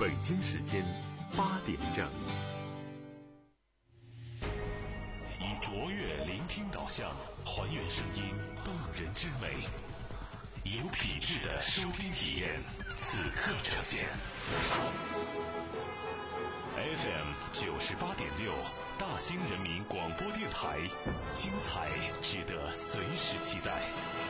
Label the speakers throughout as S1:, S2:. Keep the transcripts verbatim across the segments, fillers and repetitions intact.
S1: 北京时间八点整。以卓越聆听导向，还原声音动人之美，有品质的收听体验，此刻呈现。F M 九十八点六，大兴人民广播电台，精彩值得随时期待。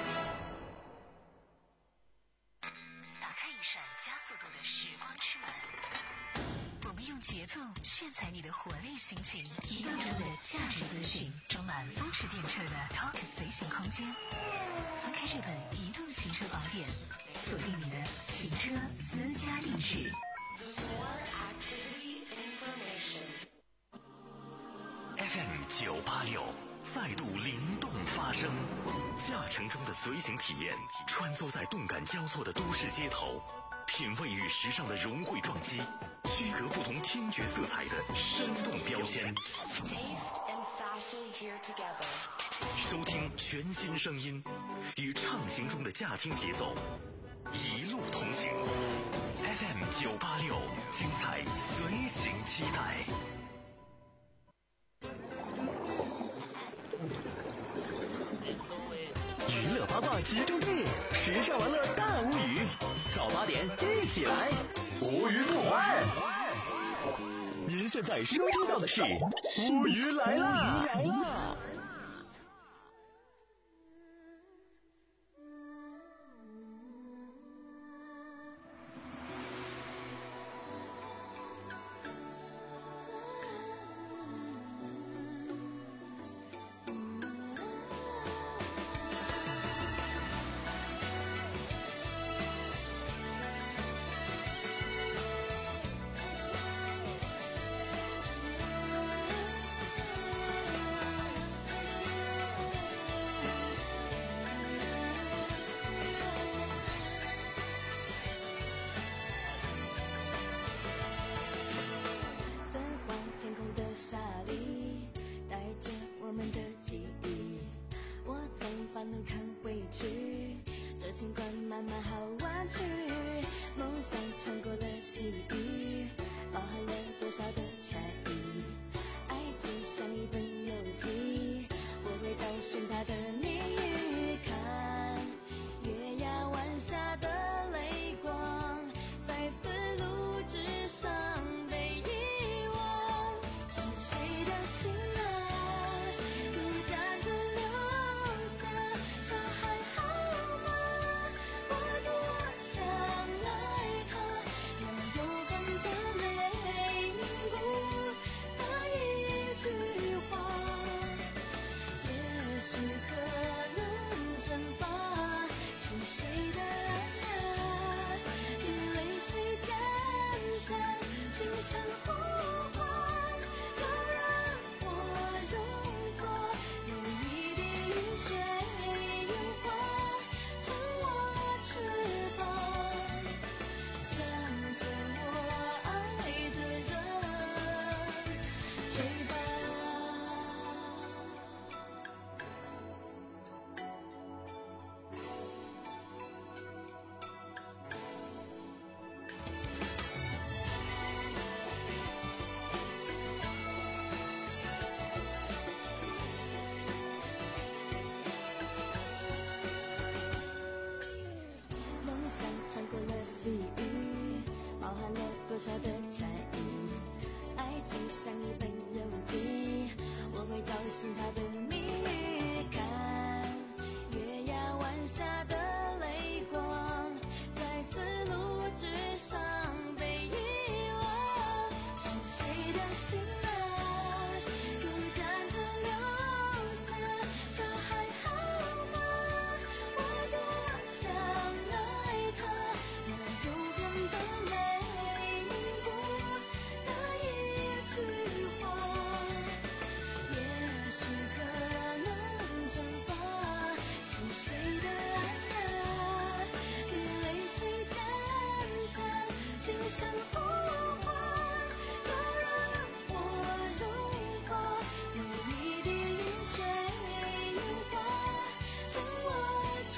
S2: 打开一扇加速度的时光之门，我们用节奏炫彩你的活力心情，移动中的价值资讯，充满风驰电掣的 Talk 随行空间。翻开这本移动行车宝典，锁定你的行车私家定制。
S1: F M 九八六再度灵动发声，驾乘中的随行体验，穿梭在动感交错的都市街头，品味与时尚的融汇撞击，区隔不同听觉色彩的生动标签。收听全新声音，与畅行中的驾听节奏，一路同行。F M 九八六，精彩随行期待。娱乐八卦集中地，时尚玩乐大无语，早八点一起来，无语不欢。您现在收听到的是无语来啦！来啦！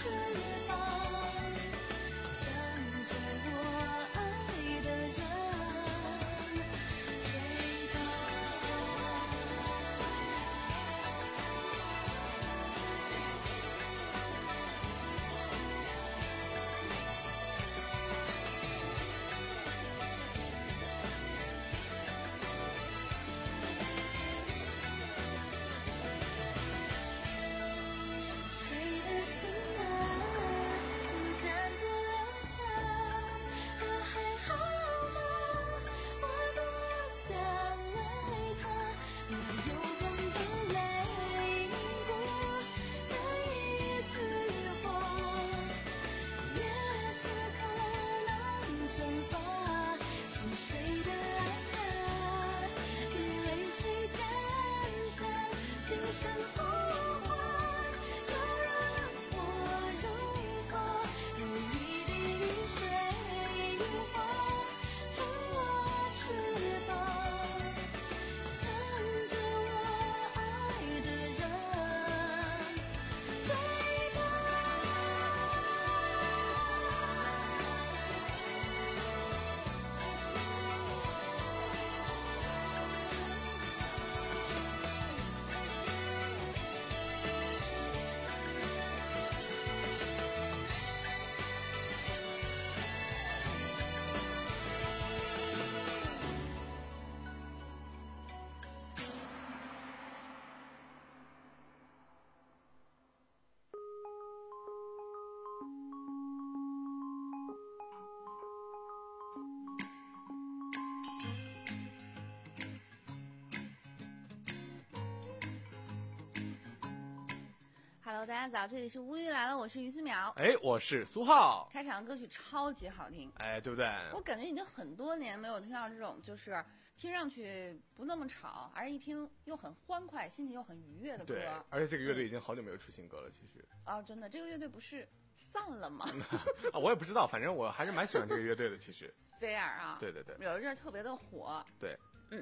S3: 向着我爱的人。 Hello， 大家早，这里是乌鱼来了，我是于思淼。
S4: 哎，我是苏浩。
S3: 开场歌曲超级好听，
S4: 哎，对不对？
S3: 我感觉已经很多年没有听到这种，就是听上去不那么吵，而一听又很欢快，心情又很愉悦的歌。
S4: 对，而且这个乐队已经好久没有出新歌了，其实。
S3: 哦，真的，这个乐队不是散了吗？
S4: 啊，我也不知道，反正我还是蛮喜欢这个乐队的，其实。
S3: 菲尔啊，
S4: 对对对，
S3: 有一阵儿特别的火。
S4: 对，
S3: 嗯。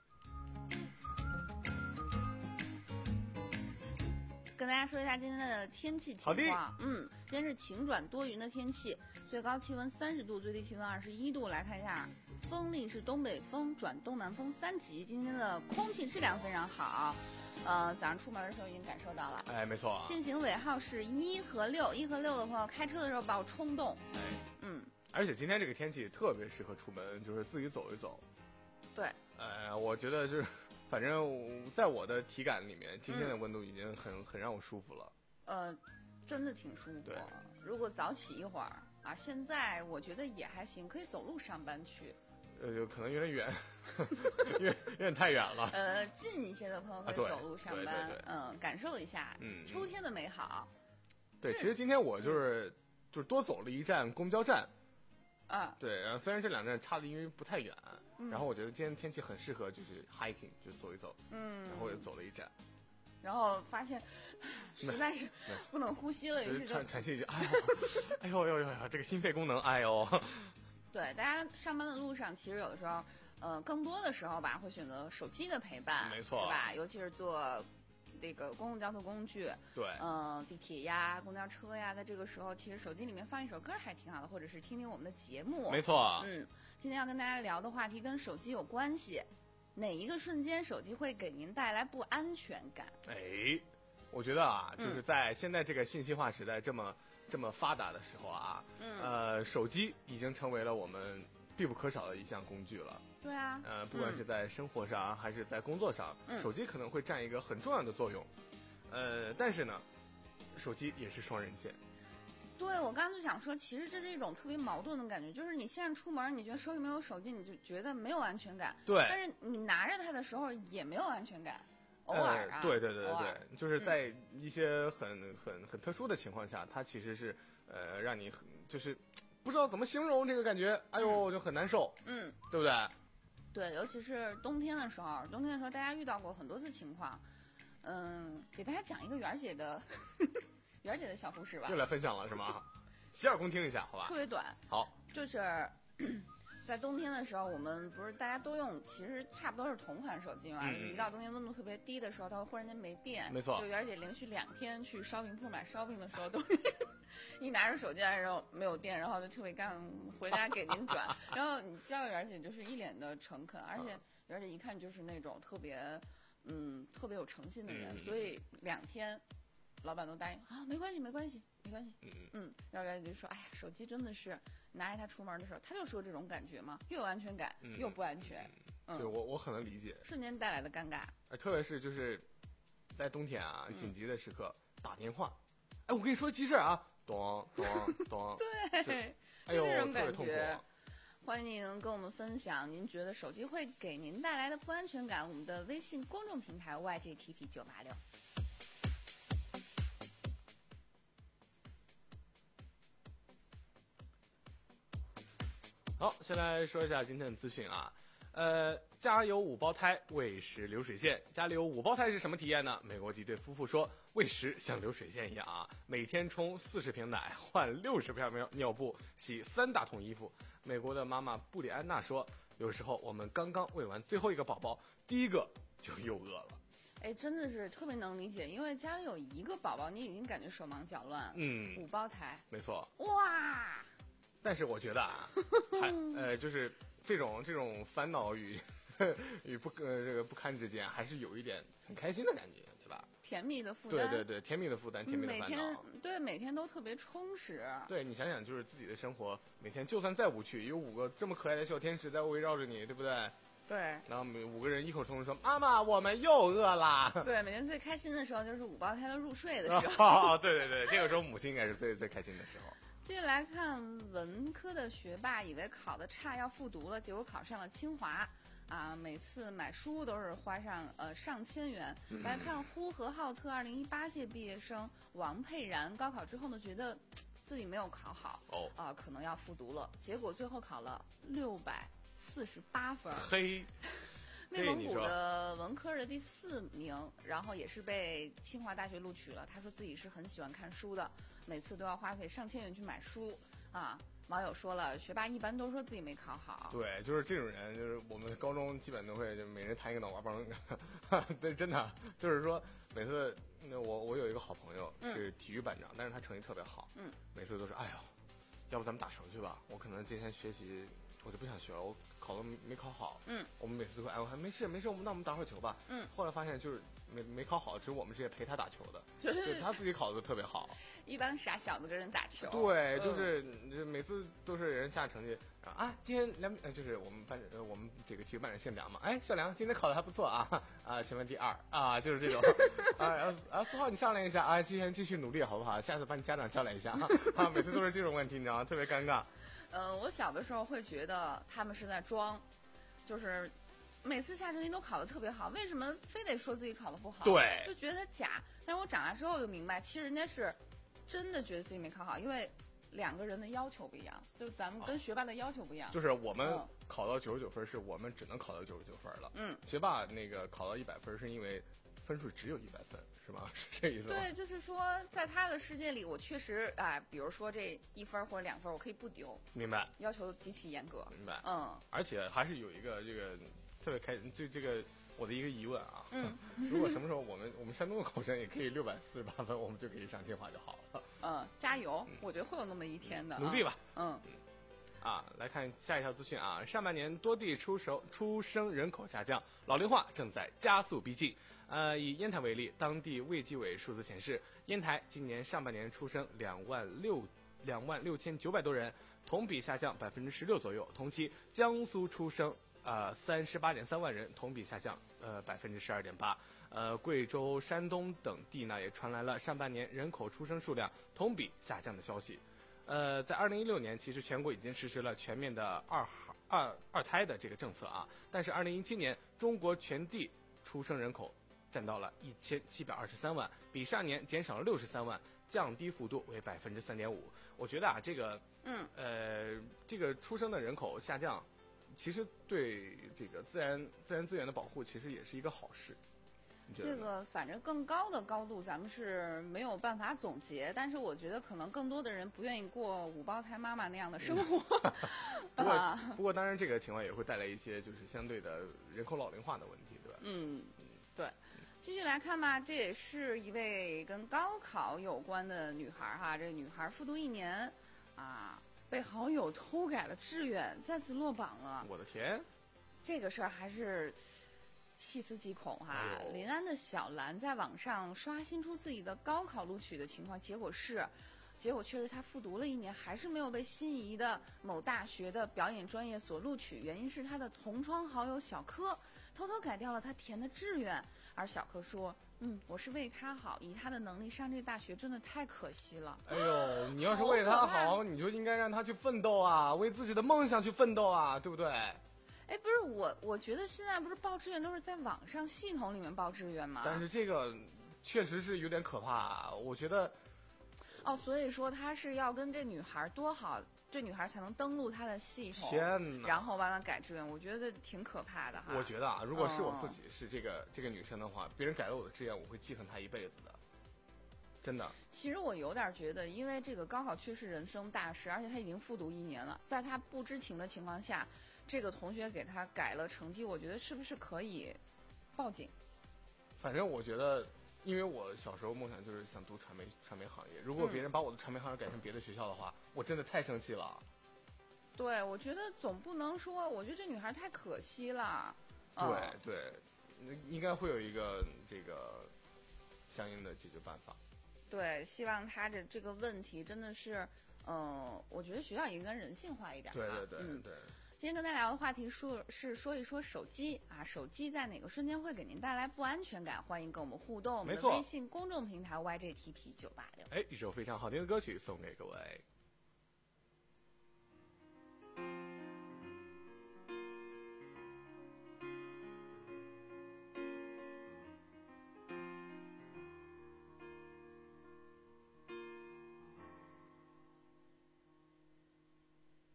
S3: 跟大家说一下今天的天气情况。嗯，今天是晴转多云的天气，最高气温三十度，最低气温二十一度。来看一下，风力是东北风转东南风三级。今天的空气质量非常好，呃，早上出门的时候已经感受到了。
S4: 哎，没错。
S3: 限行尾号是一和六，一和六的朋友开车的时候不要冲动。
S4: 哎，
S3: 嗯。
S4: 而且今天这个天气特别适合出门，就是自己走一走。
S3: 对。
S4: 呃，我觉得就是。反正在我的体感里面，今天的温度已经很、嗯、很让我舒服了。
S3: 呃，真的挺舒服。
S4: 对，
S3: 如果早起一会儿啊，现在我觉得也还行，可以走路上班去。
S4: 呃，可能有点远，有点有点太远了。
S3: 呃，近一些的朋友可以走路上班，
S4: 啊、对对对对
S3: 嗯，感受一下
S4: 嗯
S3: 秋天的美好。
S4: 对，其实今天我就是、嗯、就是多走了一站公交站。
S3: 啊，
S4: 对，然后虽然这两站差的因为不太远、
S3: 嗯，
S4: 然后我觉得今天天气很适合就是 hiking， 就走一走，
S3: 嗯，
S4: 然后我也走了一站，
S3: 然后发现实在是不能呼吸了，于是
S4: 喘喘气一哎呦，哎呦呦呦呦，这个心肺功能，哎呦，
S3: 对，大家上班的路上，其实有的时候，呃，更多的时候吧，会选择手机的陪伴，
S4: 没错，
S3: 是吧？尤其是做这个公共交通工具，
S4: 对，
S3: 嗯、呃，地铁呀、公交车呀，在这个时候，其实手机里面放一首歌还挺好的，或者是听听我们的节目，
S4: 没错。
S3: 嗯，今天要跟大家聊的话题跟手机有关系，哪一个瞬间手机会给您带来不安全感？
S4: 哎，我觉得啊，就是在现在这个信息化时代这么、嗯、这么发达的时候啊，
S3: 嗯，
S4: 呃，手机已经成为了我们必不可少的一项工具了。
S3: 对啊，
S4: 呃，不管是在生活上、嗯、还是在工作上、
S3: 嗯，
S4: 手机可能会占一个很重要的作用。呃，但是呢，手机也是双刃剑。
S3: 对，我刚刚就想说，其实这是一种特别矛盾的感觉，就是你现在出门，你觉得手里没有手机，你就觉得没有安全感。
S4: 对。
S3: 但是你拿着它的时候也没有安全感，偶尔啊。
S4: 呃、对对对对对，就是在一些很、
S3: 嗯、
S4: 很很特殊的情况下，它其实是呃让你很就是不知道怎么形容这个感觉，哎呦，
S3: 嗯、
S4: 就很难受。
S3: 嗯，
S4: 对不对？
S3: 对，尤其是冬天的时候，冬天的时候大家遇到过很多次情况。嗯，给大家讲一个媛姐的媛姐的小故事吧。
S4: 又来分享了是吗？洗耳恭听一下，好吧？
S3: 特别短。
S4: 好，
S3: 就是在冬天的时候，我们不是大家都用，其实差不多是同款手机嘛。嗯、一到冬天温度特别低的时候，它会忽然间没电。
S4: 没错。
S3: 就媛姐连续两天去烧饼铺买烧饼的时候，都一拿着手机来，然后没有电，然后就特别干，回家给您转。然后你知道媛姐就是一脸的诚恳，而且媛姐一看就是那种特别。嗯，特别有诚信的人，
S4: 嗯、
S3: 所以两天，老板都答应啊，没关系，没关系，没关系。
S4: 嗯
S3: 嗯，然后人家就说，哎呀，手机真的是拿着它出门的时候，他就说这种感觉嘛，又有安全感，
S4: 嗯、
S3: 又不安全。
S4: 嗯，对我我很能理解，
S3: 瞬间带来的尴尬。
S4: 呃，特别是就是在冬天啊，紧急的时刻、嗯、打电话，哎，我跟你说急事啊，咚咚咚，
S3: 对，
S4: 哎呦，
S3: 这种感
S4: 特别痛苦。
S3: 欢迎您跟我们分享您觉得手机会给您带来的不安全感，我们的微信公众平台 Y G T P 九八六。
S4: 好，先来说一下今天的资讯啊。呃，家有五胞胎，喂食流水线。家里有五胞胎是什么体验呢？美国一对夫妇说，喂食像流水线一样啊，每天冲四十瓶奶，换六十片尿布，洗三大桶衣服。美国的妈妈布里安娜说，有时候我们刚刚喂完最后一个宝宝，第一个就又饿了。
S3: 哎，真的是特别能理解，因为家里有一个宝宝，你已经感觉手忙脚乱。
S4: 嗯，
S3: 五胞胎，
S4: 没错。
S3: 哇！
S4: 但是我觉得啊，还呃，就是这种这种烦恼与与不呃这个不堪之间，还是有一点很开心的感觉，对吧？
S3: 甜蜜的负担。
S4: 对对对，甜蜜的负担，甜蜜的烦恼。
S3: 每天对每天都特别充实。
S4: 对，你想想，就是自己的生活，每天就算再无趣，有五个这么可爱的小天使在围绕着你，对不对？
S3: 对。
S4: 然后每五个人异口同声说：“妈妈，我们又饿啦。”
S3: 对，每天最开心的时候就是五胞胎都入睡的时候。
S4: 哦，对对对，这个时候母亲应该是最最开心的时候。
S3: 接着来看，文科的学霸以为考的差要复读了，结果考上了清华。 啊，每次买书都是花上呃上千元。
S4: 嗯、
S3: 来看呼和浩特二零一八届毕业生王佩然，高考之后呢，觉得自己没有考好，
S4: 哦，
S3: 啊、呃，可能要复读了，结果最后考了六百四十八分。
S4: 嘿。
S3: 内蒙古的文科的第四名，然后也是被清华大学录取了。他说自己是很喜欢看书的，每次都要花费上千元去买书啊。网友说了，学霸一般都说自己没考好。
S4: 对，就是这种人，就是我们高中基本都会就每人弹一个脑瓜崩。对，真的就是说每次那我我有一个好朋友是体育班长，嗯、但是他成绩特别好，
S3: 嗯，
S4: 每次都是哎呦，要不咱们打球去吧？我可能今天学习。我就不想学了，我考的没考好。
S3: 嗯，
S4: 我们每次都会哎，我还没事没事，我们那我们打会儿球吧。
S3: 嗯，
S4: 后来发现就是没没考好，只是我们这些陪他打球的，
S3: 就是
S4: 对他自己考的特别好。
S3: 一帮傻小子跟人打球。
S4: 对，就是、嗯、每次都是人下成绩啊，今天梁呃就是我们班呃我们这个体育班长姓梁嘛，哎，小梁今天考的还不错啊啊，全班第二啊，就是这种啊，然后啊四号你上来一下啊，今天继续努力好不好？下次把你家长叫来一下啊，每次都是这种问题，你知道吗？特别尴尬。
S3: 嗯、呃，我小的时候会觉得他们是在装，就是每次下成绩都考得特别好，为什么非得说自己考得不好？
S4: 对，
S3: 就觉得他假。但是我长大之后就明白，其实人家是真的觉得自己没考好，因为两个人的要求不一样，就咱们跟学霸的要求不一样。
S4: 哦、就是我们考到九十九分，是我们只能考到九十九分了。
S3: 嗯，
S4: 学霸那个考到一百分，是因为分数只有一百分。是吗？是这意思吗？
S3: 对，就是说，在他的世界里，我确实哎，比如说这一分或者两分，我可以不丢。
S4: 明白。
S3: 要求极其严格。
S4: 明白。
S3: 嗯。
S4: 而且还是有一个这个特别开，就这个我的一个疑问啊。
S3: 嗯。
S4: 如果什么时候我们我们山东的考生也可以六百四十八分，我们就可以上清华就好了。
S3: 嗯，加油！嗯、我觉得会有那么一天的。
S4: 努力吧。
S3: 嗯。
S4: 嗯啊，来看下一条资讯啊！上半年多地出手出生人口下降，老龄化正在加速逼近。呃，以烟台为例，当地卫计委数字显示，烟台今年上半年出生两万六两万六千九百多人，同比下降百分之十六左右。同期，江苏出生呃三十八点三万人，同比下降呃百分之十二点八。呃，贵州、山东等地呢也传来了上半年人口出生数量同比下降的消息。呃，在二零一六年，其实全国已经实施了全面的二二二胎的这个政策啊，但是二零一七年中国全地出生人口占到了一千七百二十三万，比上年减少了六十三万，降低幅度为百分之三点五。我觉得啊，这个
S3: 嗯
S4: 呃，这个出生的人口下降，其实对这个自然自然资源的保护，其实也是一个好事。
S3: 这个反正更高的高度咱们是没有办法总结，但是我觉得可能更多的人不愿意过五胞胎妈妈那样的生活。
S4: 不过不过当然这个情况也会带来一些就是相对的人口老龄化的问题，对吧？
S3: 嗯，对。继续来看吧，这也是一位跟高考有关的女孩哈，这个女孩复读一年啊，被好友偷改了志愿，再次落榜了。
S4: 我的天，
S3: 这个事儿还是细思极恐哈！
S4: 哎、
S3: 临安的小兰在网上刷新出自己的高考录取的情况，结果是，结果却是她复读了一年，还是没有被心仪的某大学的表演专业所录取。原因是她的同窗好友小柯偷偷改掉了她填的志愿，而小柯说：“嗯，我是为他好，以他的能力上这个大学真的太可惜了。”
S4: 哎呦，你要是为他好，你就应该让他去奋斗啊，为自己的梦想去奋斗啊，对不对？
S3: 哎，不是我，我觉得现在不是报志愿都是在网上系统里面报志愿吗？
S4: 但是这个确实是有点可怕，我觉得。
S3: 哦，所以说他是要跟这女孩多好，这女孩才能登录他的系统，
S4: 天哪，
S3: 然后帮他改志愿，我觉得挺可怕的哈。
S4: 我觉得啊，如果是我自己是这个、嗯、这个女生的话，别人改了我的志愿，我会记恨她一辈子的。真的，
S3: 其实我有点觉得，因为这个高考确实人生大事，而且他已经复读一年了，在他不知情的情况下，这个同学给他改了成绩，我觉得是不是可以报警？
S4: 反正我觉得，因为我小时候梦想就是想读传媒传媒行业，如果别人把我的传媒行业改成别的学校的话，嗯、我真的太生气了。
S3: 对，我觉得总不能说，我觉得这女孩太可惜了。
S4: 对、嗯、对，应该会有一个这个相应的解决办法。
S3: 对，希望他的这个问题真的是，嗯、呃，我觉得学校也应该人性化一点。
S4: 对对对、
S3: 嗯、
S4: 对。
S3: 今天跟大家聊的话题说是说一说手机啊，手机在哪个瞬间会给您带来不安全感？欢迎跟我们互动，我们的微信公众平台 Y J T P 九八六。
S4: 哎，一首非常好听的歌曲送给各位。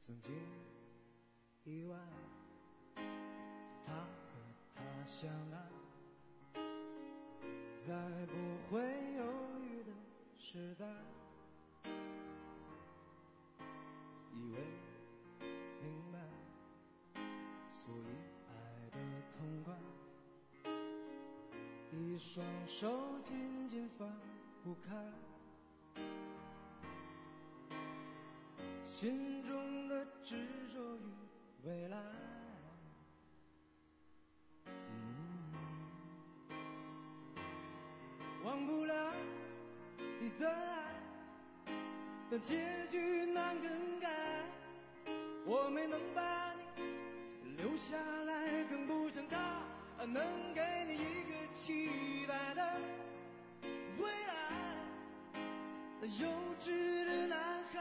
S5: 曾经意外，他和她相爱，在不会犹豫的时代，以为明白，所以爱得痛快，一双手紧紧放不开，心中的执着与未来，嗯，忘不了你的爱，但结局难更改，我没能把你留下来，更不像他能给你一个期待的未来，那幼稚的男孩，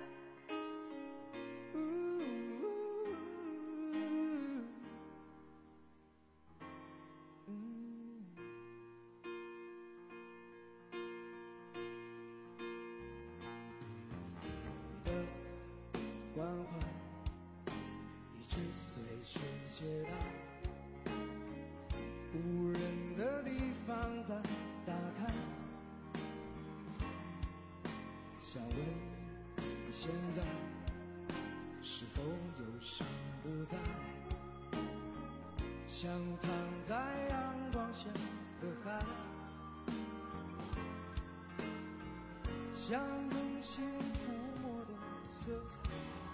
S5: 关怀一直随身携带，无人的地方再打开，想问你现在是否忧伤不在，像躺在阳光下的海，像用心涂抹的色彩，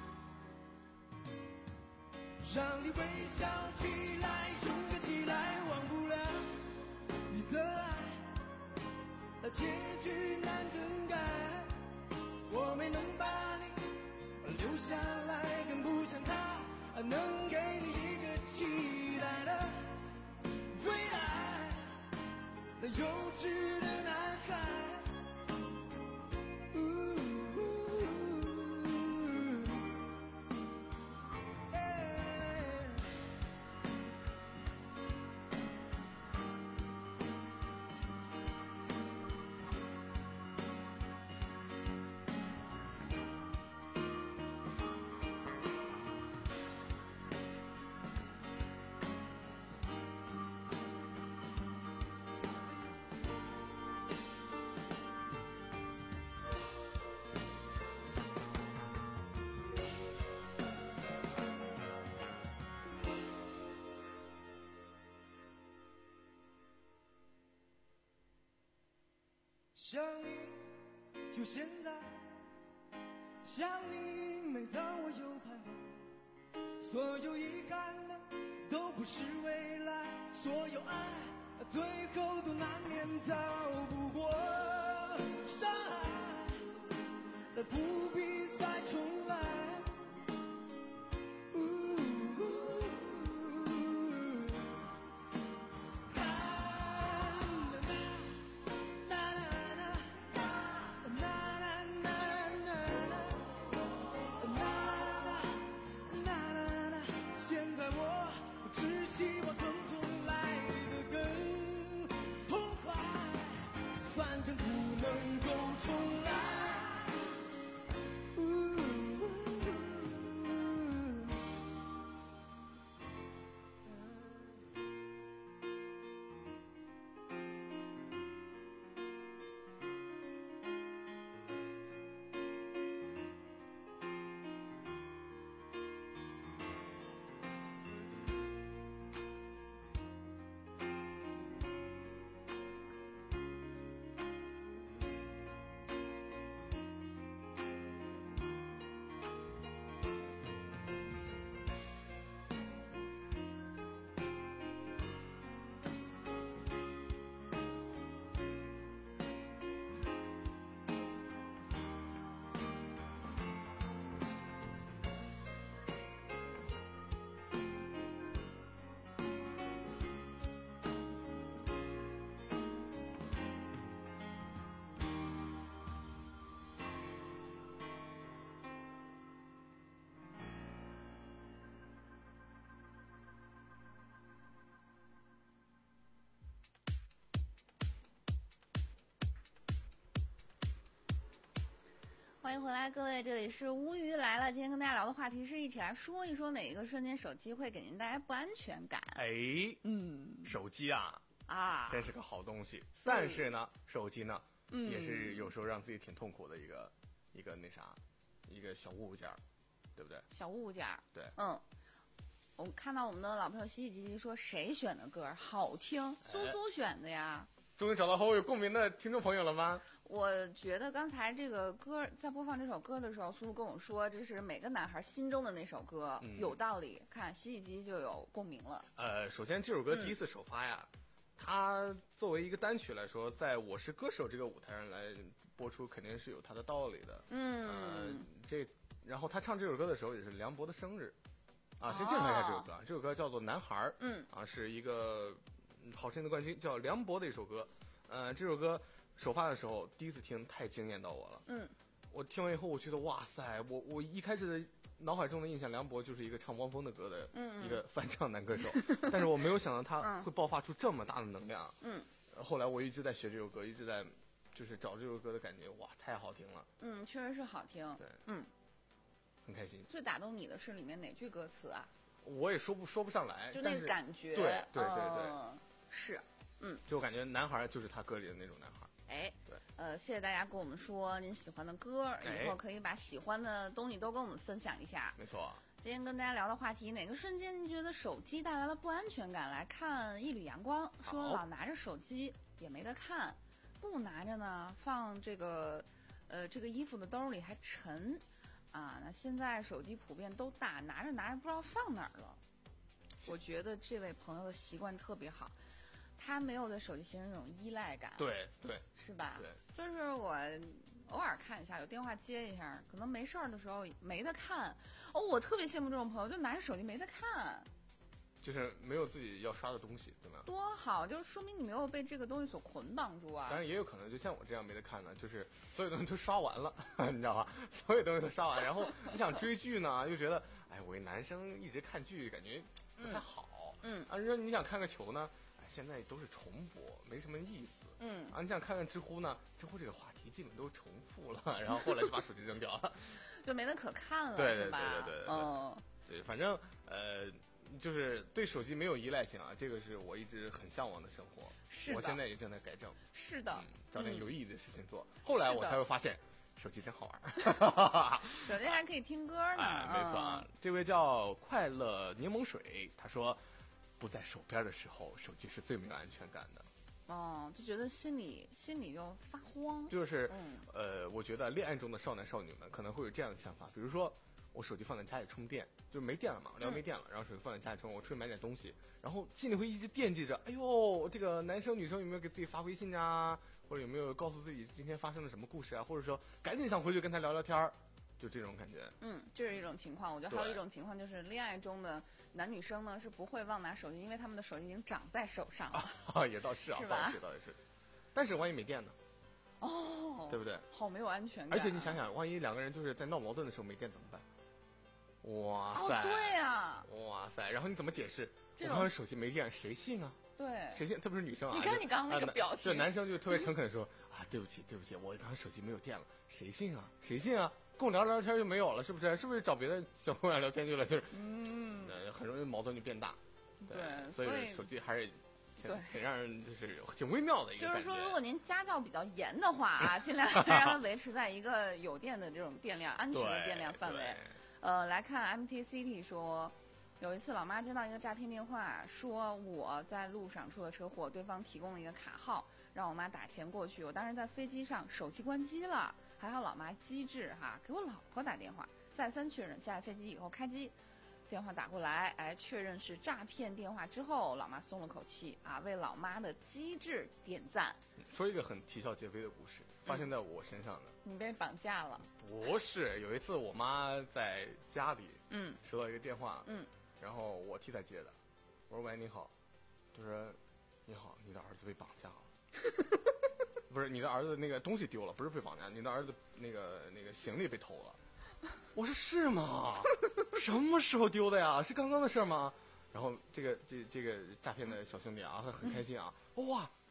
S5: 让你微笑起来，勇敢起来，忘不了你的爱，那结局难更改，我没能把你留下来，更不像他能给你一个期待的未来，那幼稚的男孩，想你就现在，想你每当我有徘徊，所有遗憾的都不是未来，所有爱最后都难免逃不过伤害，但不必再重来，反正不能够重来。
S3: 欢迎回来，各位，这里是乌鱼来了。今天跟大家聊的话题是一起来说一说哪一个瞬间手机会给您带来不安全感。
S4: 哎，
S3: 嗯，
S4: 手机啊
S3: 啊，
S4: 真是个好东西，但是呢，手机呢，
S3: 嗯，
S4: 也是有时候让自己挺痛苦的一个一个那啥，一个小物件，对不对？
S3: 小物件，
S4: 对，
S3: 嗯。我们看到我们的老朋友洗洗唧唧说谁选的歌好听，苏苏选的呀。
S4: 终于找到和我有共鸣的听众朋友了吗？
S3: 我觉得刚才这个歌在播放这首歌的时候，苏苏跟我说这是每个男孩心中的那首歌，嗯、有道理。看洗洗唧就有共鸣了。
S4: 呃，首先这首歌第一次首发呀，嗯、它作为一个单曲来说，在我是歌手这个舞台上来播出，肯定是有它的道理的。
S3: 嗯，
S4: 呃、这然后他唱这首歌的时候也是梁博的生日。啊，先介绍一下这首歌，哦、这首歌叫做《男孩》，
S3: 嗯，
S4: 啊，是一个好声音的冠军叫梁博的一首歌，呃，这首歌首发的时候第一次听太惊艳到我了，
S3: 嗯，
S4: 我听完以后我觉得哇塞，我我一开始的脑海中的印象，梁博就是一个唱汪峰的歌的一个翻唱男歌手，嗯嗯但是我没有想到他会爆发出这么大的能量，
S3: 嗯，
S4: 后来我一直在学这首歌，一直在就是找这首歌的感觉，哇，太好听了，
S3: 嗯，确实是好听，
S4: 对，
S3: 嗯。
S4: 很开心。
S3: 最打动你的是里面哪句歌词啊？
S4: 我也说不说不上来，
S3: 就那个感觉。
S4: 对对对对，
S3: 呃、是，嗯，
S4: 就我感觉男孩就是他歌里的那种男孩。
S3: 哎，
S4: 对，
S3: 呃，谢谢大家跟我们说您喜欢的歌，以后可以把喜欢的东西都跟我们分享一下。
S4: 没错。
S3: 今天跟大家聊的话题，哪个瞬间您觉得手机带来了不安全感？来看一缕阳光，说老拿着手机也没得看，不拿着呢，放这个，呃，这个衣服的兜里还沉。啊，那现在手机普遍都大，拿着拿着不知道放哪儿了。我觉得这位朋友的习惯特别好，他没有对手机形成那种依赖感。
S4: 对对，
S3: 是吧？
S4: 对，
S3: 就是我偶尔看一下，有电话接一下，可能没事儿的时候没得看。哦，我特别羡慕这种朋友，就拿着手机没得看。
S4: 就是没有自己要刷的东西，对吗？
S3: 多好，就说明你没有被这个东西所捆绑住啊。
S4: 当然也有可能，就像我这样没得看呢，就是所有东西都刷完了，你知道吧？所有东西都刷完，然后你想追剧呢，又觉得，哎，我一男生一直看剧，感觉不太好。
S3: 嗯。
S4: 啊，说你想看个球呢，哎，现在都是重播，没什么意思。
S3: 嗯。
S4: 啊，你想看看知乎呢？知乎这个话题基本都重复了，然后后来就把手机扔掉了，
S3: 就没得可看了，
S4: 对对对
S3: 是吧？
S4: 对对对，
S3: 嗯，
S4: 对，反正呃。就是对手机没有依赖性啊，这个是我一直很向往的生活。
S3: 是的，
S4: 我现在也正在改正。
S3: 是的，
S4: 嗯、找点有意义的事情做。嗯、后来我才会发现，手机真好
S3: 玩。手机还可以听歌呢。
S4: 哎，没错啊。嗯、这位叫快乐柠檬水，他说，不在手边的时候，手机是最没有安全感的。
S3: 哦，就觉得心里心里就发慌。
S4: 就是，
S3: 嗯、
S4: 呃，我觉得恋爱中的少男少女们可能会有这样的想法，比如说。我手机放在家里充电，就是没电了嘛，聊没电了，然后手机放在家里充，我出去买点东西，然后心里会一直惦记着，哎呦，这个男生女生有没有给自己发微信啊，或者有没有告诉自己今天发生了什么故事啊，或者说赶紧想回去跟他聊聊天儿，就这种感觉。
S3: 嗯，这是一种情况。我觉得还有一种情况就是恋爱中的男女生呢是不会忘拿手机，因为他们的手机已经长在手上了。
S4: 啊，也倒是啊，
S3: 是吧？
S4: 倒是倒是，但是万一没电呢？
S3: 哦，
S4: 对不对？
S3: 好没有安全感。
S4: 而且你想想，万一两个人就是在闹矛盾的时候没电怎么办？哇塞！
S3: 哦，对呀、
S4: 啊！哇塞！然后你怎么解释？我刚刚手机没电，谁信啊？
S3: 对，
S4: 谁信？特别是女生啊！
S3: 你看你刚刚那个表情，
S4: 对，男生就特别诚恳地说啊，对不起，对不起，我刚刚手机没有电了，谁信啊？谁信啊？跟我聊聊天就没有了，是不是？是不是找别的小姑娘聊天去了？就是，
S3: 嗯，
S4: 呃，很容易矛盾就变大。
S3: 对，
S4: 所以手机还是挺挺让人就是挺微妙的一个
S3: 感觉。就是说，如果您家教比较严的话啊，尽量让它维持在一个有电的这种电量、安全的电量范围。呃，来看 M T C T 说，有一次老妈接到一个诈骗电话，说我在路上出了车祸，对方提供了一个卡号，让我妈打钱过去。我当时在飞机上，手机关机了，还好老妈机智哈，给我老婆打电话，再三确认，下飞机以后开机。电话打过来，哎，确认是诈骗电话之后，老妈松了口气啊，为老妈的机智点赞。
S4: 说一个很啼笑皆非的故事，发生在我身上的。
S3: 嗯、你被绑架了？
S4: 不是，有一次我妈在家里，
S3: 嗯，
S4: 收到一个电话，
S3: 嗯，
S4: 然后我替她接的。我说喂，你好，她说你好，你的儿子被绑架了。不是，你的儿子那个东西丢了，不是被绑架，你的儿子那个那个行李被偷了。我说是吗？什么时候丢的呀？是刚刚的事吗？然后这个这这个诈骗的小兄弟啊，他很开心啊，哇，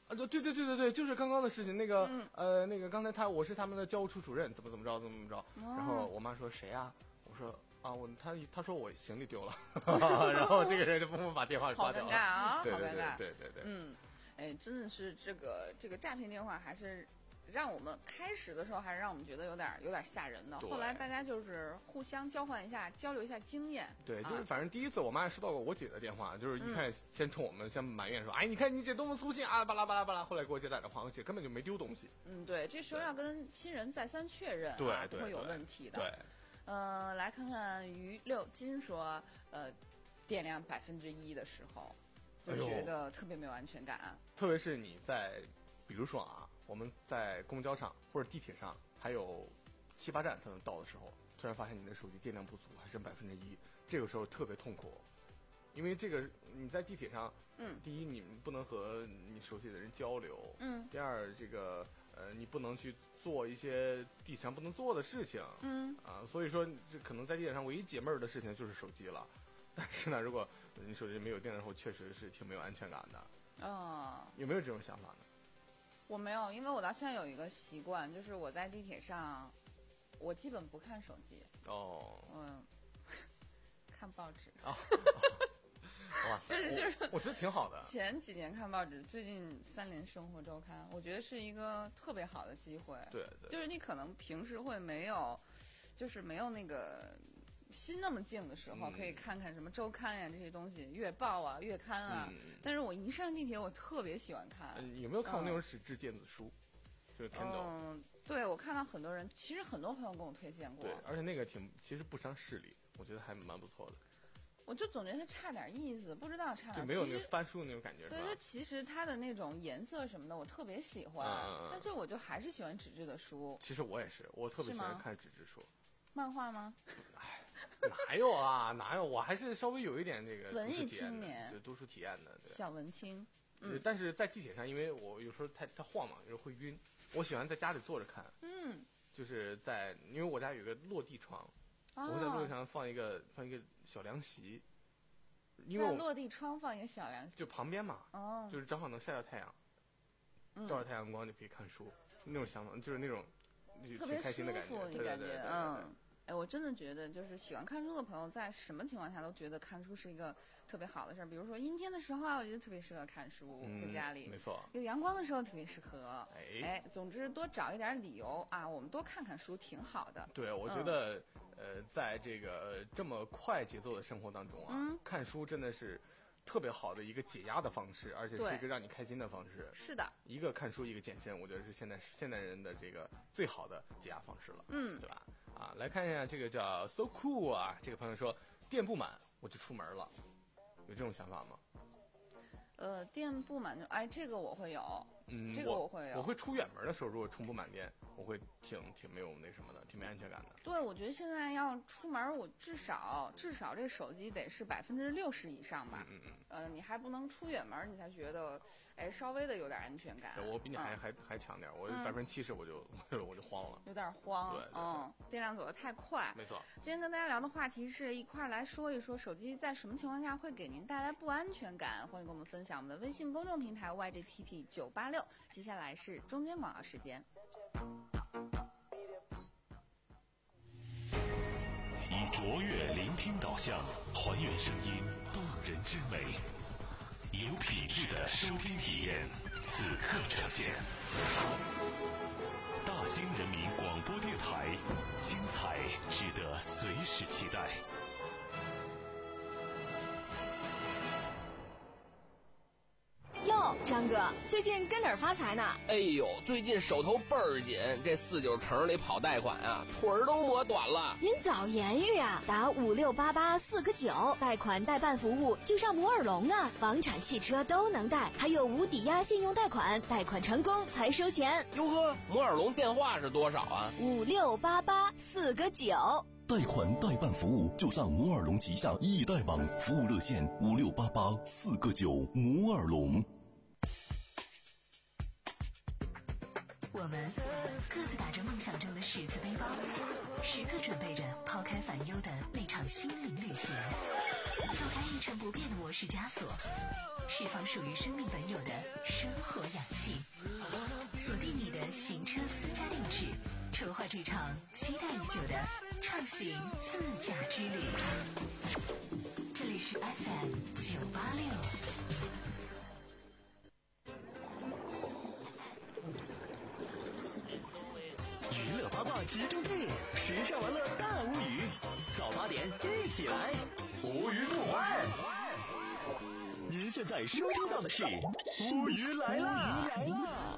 S4: 啊，对对对对对，就是刚刚的事情。那个、
S3: 嗯、
S4: 呃，那个刚才他我是他们的教务处主任，怎么怎么着，怎么怎么着。
S3: 哦、
S4: 然后我妈说谁啊？我说啊，我他他说我行李丢了，然后这个人就默默把电话挂掉了。
S3: 好尴尬啊！
S4: 对对对
S3: 好尴尬。
S4: 对对对。
S3: 嗯，哎，真的是这个这个诈骗电话还是。让我们开始的时候还是让我们觉得有点有点吓人的，后来大家就是互相交换一下、交流一下经验。
S4: 对，就是反正第一次我妈也收到过我姐的电话，就是一开始先冲我们先埋怨说：“嗯、哎，你看你姐多么粗心啊，巴拉巴拉巴拉。”后来给我姐打电话，我姐根本就没丢东西。
S3: 嗯，对，这时候要跟亲人再三确认、啊，
S4: 对，
S3: 不会有问题的。
S4: 对，
S3: 呃，来看看于六金说，呃，电量百分之一的时候，就觉得特别没有安全感、
S4: 哎。特别是你在，比如说啊。我们在公交上或者地铁上还有七八站才能到的时候，突然发现你的手机电量不足，还剩百分之一，这个时候特别痛苦，因为这个你在地铁上，
S3: 嗯，
S4: 第一你不能和你熟悉的人交流，
S3: 嗯，
S4: 第二这个呃你不能去做一些地铁上不能做的事情，
S3: 嗯，
S4: 啊，所以说这可能在地铁上唯一解闷儿的事情就是手机了，但是呢，如果你手机没有电的时候，确实是挺没有安全感的，
S3: 哦，
S4: 有没有这种想法呢？
S3: 我没有，因为我到现在有一个习惯，就是我在地铁上，我基本不看手机。
S4: 哦。
S3: 嗯，看报纸。
S4: 啊。哇塞！
S3: 就是就是，
S4: 我觉得挺好的。
S3: 前几年看报纸，最近三联生活周刊，我觉得是一个特别好的机会。
S4: 对对。
S3: 就是你可能平时会没有，就是没有那个心那么静的时候，
S4: 嗯、
S3: 可以看看什么周刊呀这些东西，月报啊、月刊啊。
S4: 嗯、
S3: 但是我一上地铁，我特别喜欢看。
S4: 嗯、有没有看过那种纸质电子书？嗯、就是 Kindle。
S3: 嗯，对，我看到很多人，其实很多朋友跟我推荐过。
S4: 对，而且那个挺，其实不伤视力，我觉得还蛮不错的。
S3: 我就总觉得它差点意思，不知道差点。
S4: 就没有那个翻书那种感觉。
S3: 对，它其实它的那种颜色什么的，我特别喜欢，
S4: 嗯、
S3: 但是我就还是喜欢纸质的书。
S4: 其实我也是，我特别喜欢看纸质书。
S3: 漫画吗？
S4: 哎，哪有啊，哪有？我还是稍微有一点这个
S3: 文艺青年，
S4: 就读书体验的。对
S3: 小文青。
S4: 嗯。但是在地铁上，因为我有时候太太晃嘛，有时候会晕，我喜欢在家里坐着看。
S3: 嗯。
S4: 就是在，因为我家有一个落地窗，
S3: 哦、
S4: 我会在落地上放一个放一个小凉席。因为
S3: 在落地窗放一个小凉席，
S4: 就旁边嘛，
S3: 哦，
S4: 就是正好能晒到太阳，
S3: 嗯、
S4: 照着太阳光就可以看书，那种想法就是那种
S3: 特别
S4: 开心的感觉，
S3: 你感觉，嗯，哎，我真的觉得就是喜欢看书的朋友，在什么情况下都觉得看书是一个特别好的事儿。比如说阴天的时候啊，我觉得特别适合看书，
S4: 嗯、
S3: 在家里，
S4: 没错，
S3: 有阳光的时候特别适合。
S4: 哎，
S3: 哎，总之多找一点理由啊，我们多看看书挺好的。
S4: 对，我觉得。嗯呃，在这个这么快节奏的生活当中啊，
S3: 嗯、
S4: 看书真的是特别好的一个解压的方式，而且是一个让你开心的方式。
S3: 是的，
S4: 一个看书，一个健身，我觉得是现在现代人的这个最好的解压方式了，
S3: 嗯，
S4: 对吧？啊，来看一下这个叫 so cool 啊，这个朋友说电不满我就出门了，有这种想法吗？
S3: 呃，电不满就哎，这个我会有，
S4: 嗯，
S3: 这个我会有，
S4: 我会出远门的时候，如果充不满电，我会挺挺没有那什么的，挺没安全感的。
S3: 对，我觉得现在要出门，我至少至少这手机得是百分之六十以上吧。
S4: 嗯嗯嗯。
S3: 呃，你还不能出远门，你才觉得，哎，稍微的有点安全感。
S4: 对，我比你还、嗯、还还强点，我百分之七十我就、嗯、我就慌了，
S3: 有点慌。
S4: 对, 对, 对，
S3: 嗯，电量走得太快。
S4: 没错。
S3: 今天跟大家聊的话题是一块来说一说手机在什么情况下会给您带来不安全感，欢迎跟我们分享我们的微信公众平台 Y J T P 九八六。接下来是中间广告时间。
S1: 以卓越聆听导向，还原声音动人之美，有品质的收听体验，此刻呈现。大兴人民广播电台，精彩值得随时期待。
S6: 哟，张哥，最近跟哪儿发财呢？
S7: 哎呦，最近手头倍儿紧，这四九城里跑贷款啊，腿儿都磨短了。
S6: 您早言语啊，打五六八八四个九，贷款代办服务就上摩尔龙啊，房产、汽车都能贷，还有无抵押信用贷款，贷款成功才收钱。
S7: 哟呵，摩尔龙电话是多少啊？
S6: 五六八八四个九。
S8: 贷款代办服务就上摩尔龙旗下易贷网，服务热线五六八八四个九。摩尔龙。
S2: 我们各自打着梦想中的十字背包，时刻准备着抛开烦忧的那场心灵旅行，跳开一程年不变的模式枷锁，释放属于生命本有的生活氧气，锁定你的行车私家定制，筹划这场期待已久的畅行自驾之旅。这里是 F M 九八六。
S1: 娱乐八卦集中地，时尚玩乐大无语。早八点一起来，无鱼不欢。您现在收听到的是乌鱼来啦！来啦！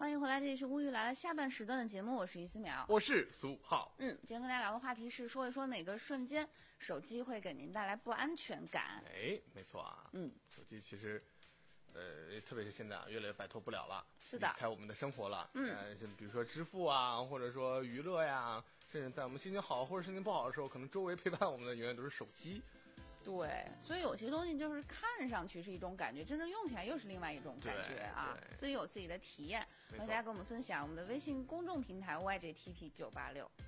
S3: 欢迎回来，这里是乌鱼来了下半时段的节目，我是于思淼，
S4: 我是苏浩。
S3: 嗯，今天跟大家聊的话题是说一说哪个瞬间手机会给您带来不安全感。
S4: 哎，没错啊，
S3: 嗯，
S4: 手机其实，呃，特别是现在啊，越来越摆脱不了了，
S3: 是的，
S4: 离开我们的生活了。
S3: 嗯，
S4: 呃，比如说支付啊，或者说娱乐呀，甚至在我们心情好或者心情不好的时候，可能周围陪伴我们的永远都是手机。
S3: 对，所以有些东西就是看上去是一种感觉，真正用起来又是另外一种感觉啊，自己有自己的体验。欢迎大家跟我们分享我们的微信公众平台 Y J T P 九八六。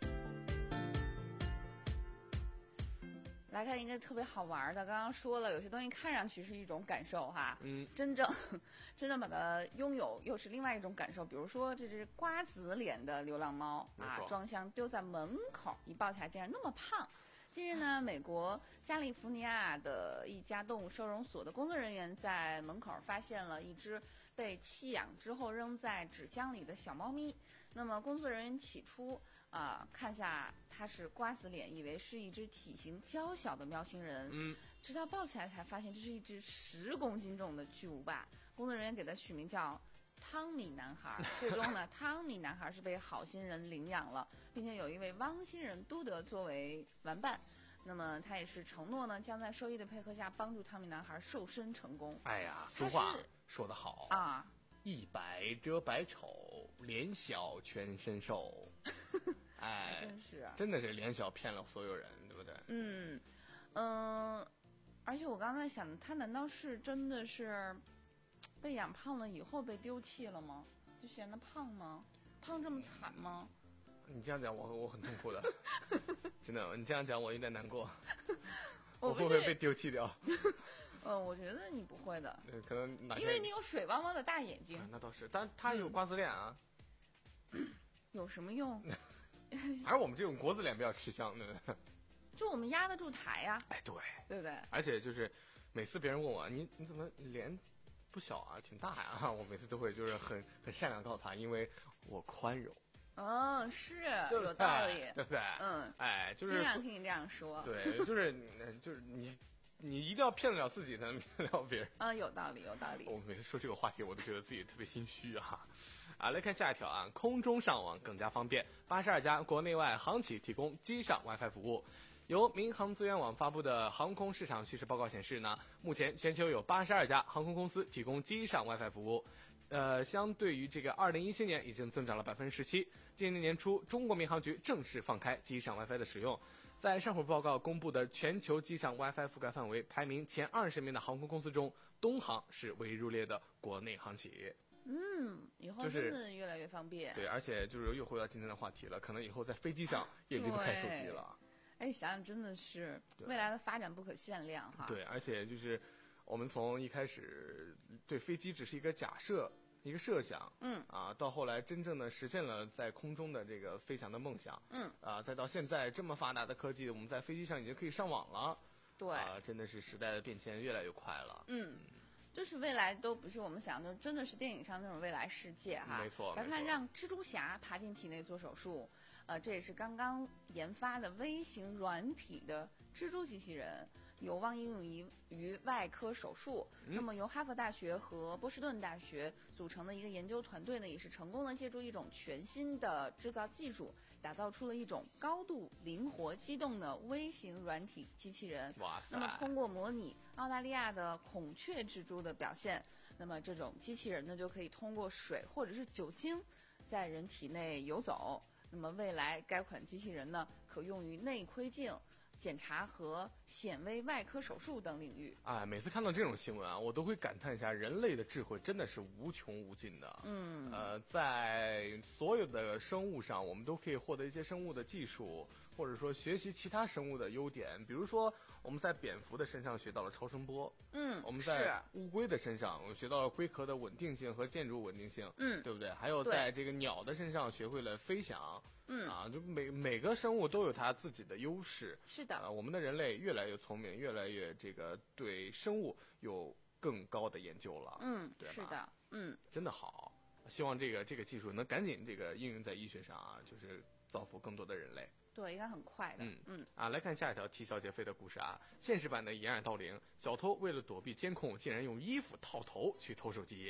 S3: 来看一个特别好玩的，刚刚说了，有些东西看上去是一种感受哈，
S4: 嗯，
S3: 真正真正把它拥有又是另外一种感受。比如说这只瓜子脸的流浪猫啊，装箱丢在门口，一抱起来竟然那么胖。近日呢，美国加利福尼亚的一家动物收容所的工作人员在门口发现了一只被弃养之后扔在纸箱里的小猫咪。那么工作人员起初啊、呃、看下它是瓜子脸，以为是一只体型娇小的喵星人，
S4: 嗯，
S3: 直到抱起来才发现这是一只十公斤重的巨无霸。工作人员给它取名叫汤米男孩，最终呢，汤米男孩是被好心人领养了，并且有一位汪星人都德作为玩伴。那么他也是承诺呢，将在兽医的配合下帮助汤米男孩瘦身成功。
S4: 哎呀，俗话说得好
S3: 啊，
S4: 一百遮百丑，脸小全身瘦。哎，
S3: 真是、啊，
S4: 真的是脸小骗了所有人，对不对？
S3: 嗯嗯、呃，而且我刚才想，他难道是真的是被养胖了以后被丢弃了吗？就嫌他胖吗？胖这么惨吗？
S4: 你这样讲我我很痛苦的，真的，你这样讲我有点难过。我会不会被丢弃掉？
S3: 呃，我觉得你不会的，
S4: 呃、可能哪
S3: 因为你有水汪汪的大眼睛。
S4: 啊、那倒是，但他有瓜子脸啊，
S3: 嗯、有什么用？
S4: 还是我们这种国字脸比较吃香，对不对？
S3: 就我们压得住台呀、啊。
S4: 哎，对，
S3: 对不对？
S4: 而且就是每次别人问我，你你怎么脸不小啊，挺大呀？我每次都会就是很很善良告诉他，因为我宽容。
S3: 嗯，是有道理，
S4: 对不对？
S3: 嗯，
S4: 哎，就是
S3: 经常听你这样说。
S4: 对，就是就是你，你一定要骗得了自己，才能骗得了别人。
S3: 啊，有道理，有道理。
S4: 我每次说这个话题，我都觉得自己特别心虚啊。啊，来看下一条啊，空中上网更加方便，八十二家国内外航企提供机上 WiFi 服务。由民航资源网发布的航空市场趋势报告显示呢，目前全球有八十二家航空公司提供机上 WiFi 服务。呃，相对于这个二零一七年已经增长了百分之十七。今年年初，中国民航局正式放开机上 WiFi 的使用。在上回报告公布的全球机上 WiFi 覆盖范围排名前二十名的航空公司中，东航是唯一入列的国内航企。
S3: 嗯，以后真的越来越方便。
S4: 就是、对，而且就是又回到今天的话题了，可能以后在飞机上也离不开手机了。
S3: 哎，想想真的是未来的发展不可限量哈。
S4: 对，而且就是我们从一开始对飞机只是一个假设。一个设想，
S3: 嗯
S4: 啊，到后来真正的实现了在空中的这个飞翔的梦想，
S3: 嗯
S4: 啊，再到现在这么发达的科技，我们在飞机上已经可以上网了，
S3: 对，
S4: 啊，真的是时代的变迁越来越快了，
S3: 嗯，就是未来都不是我们想的，真的是电影上那种未来世界哈。
S4: 没错，
S3: 来看让蜘蛛侠爬进体内做手术，呃，这也是刚刚研发的微型软体的蜘蛛机器人。有望应用于于外科手术。
S4: 嗯、
S3: 那么由哈佛大学和波士顿大学组成的一个研究团队呢，也是成功的借助一种全新的制造技术，打造出了一种高度灵活机动的微型软体机器人。
S4: 哇塞！
S3: 那么通过模拟澳大利亚的孔雀蜘蛛的表现，那么这种机器人呢就可以通过水或者是酒精在人体内游走。那么未来该款机器人呢可用于内窥镜检查和显微外科手术等领域。
S4: 哎，每次看到这种新闻啊，我都会感叹一下，人类的智慧真的是无穷无尽的。
S3: 嗯，
S4: 呃，在所有的生物上，我们都可以获得一些生物的技术，或者说学习其他生物的优点。比如说，我们在蝙蝠的身上学到了超声波，
S3: 嗯，
S4: 我们在乌龟的身上，我们学到了龟壳的稳定性和建筑稳定性，
S3: 嗯，
S4: 对不对？还有在这个鸟的身上学会了飞翔。
S3: 嗯
S4: 啊，就每每个生物都有它自己的优势。
S3: 是的，
S4: 啊，我们的人类越来越聪明，越来越这个对生物有更高的研究了。
S3: 嗯，
S4: 对吧？
S3: 是的，嗯，
S4: 真的好。希望这个这个技术能赶紧这个应用在医学上啊，就是造福更多的人类。
S3: 对，应该很快的。
S4: 嗯
S3: 嗯
S4: 啊，来看下一条啼笑皆非的故事啊。现实版的掩耳盗铃，小偷为了躲避监控，竟然用衣服套头去偷手机。